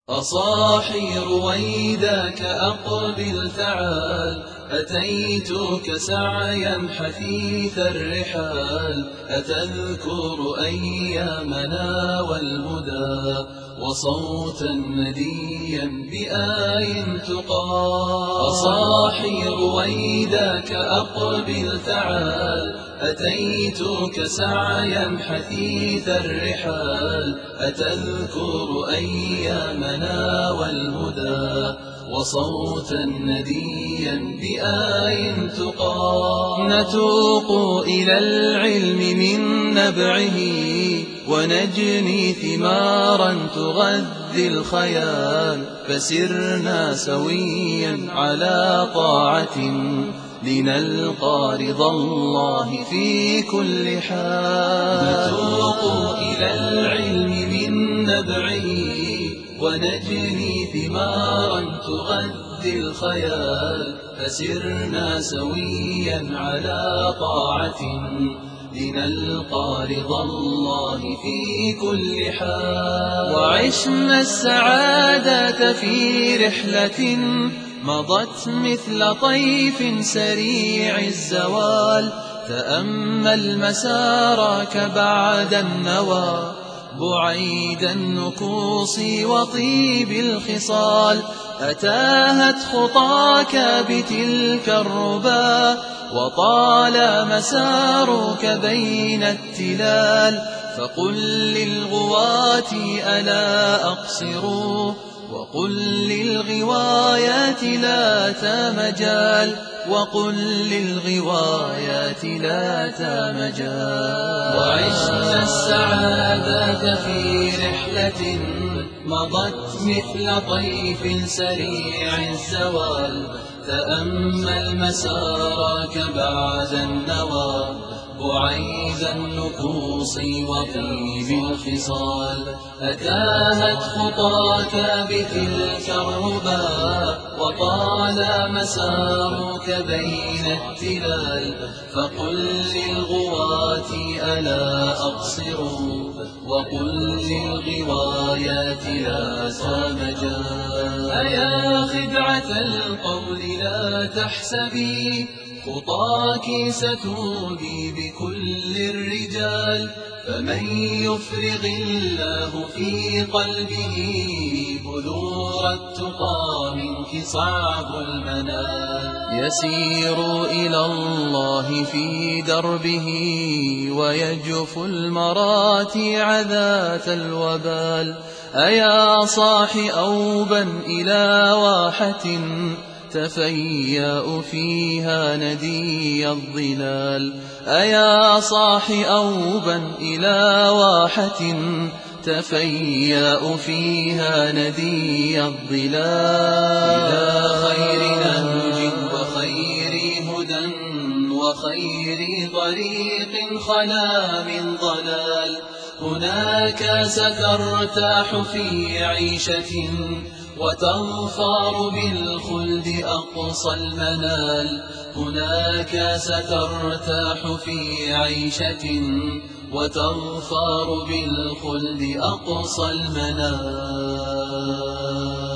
أصاحي رويداك أقبل تعال، أتيتك سعيا حثيث الرحال، أتذكر أيامنا والهدى وصوتا نديا بآي تقال. أصاحي رويداك أقبل تعال، أتيتك سعيا حثيث الرحال، أتذكر أيامنا والهدى وصوتا نديا بآي تقال. نتوق إلى العلم من نبعه، ونجني ثمارا تغذي الخيال، فسرنا سويا على طاعة لنلقى رضا الله في كل حال. نتوق إلى العلم من نبعه، ونجني ثمارا تغذي الخيال، فسرنا سويا على طاعة لنلقى رضا الله في كل حال. وعشنا السعادة في رحلة مضت مثل طيف سريع الزوال، تأمل مسارك بعد النوى بعيد النكوص وطيب الخصال، أتاهت خطاك بتلك الربا وطال مسارك بين التلال، فقل للغواة ألا أقصروا، وقل للغوايات لا تمجال، وقل للغوايات لا تمجال. وعشنا السعادة في رحلة مضت مثل طيف سريع الزوال، تأمل مسارك بعد النوى بعيد النكوص وطيب الخصال، أتاهت خطاك بتلك الربا وطال مسارك بين التلال، فقل للغواة ألا أقصروا، وقل للغوايات لا تمجال. أيا خدعة القول لا تحسبي، خطاك ستودي بكل الرجال، فمن يفرغ الله في قلبه بذور التقى منك صعب المنال، يسير إلى الله في دربه ويجف المراتع ذات الوبال. أيا صاح أوبا إلى واحة تفيأ فيها ندي الظلال، أيا صاح أوبا إلى واحة تفيأ فيها ندي الظلال. إلى خير نهج وخير هدى وخير طريق خلا من ضلال، هناك سترتاح في عيشة وتظفر بالخلد أقصى المنال، هناك سترتاح في عيشة وتظفر بالخلد أقصى المنال.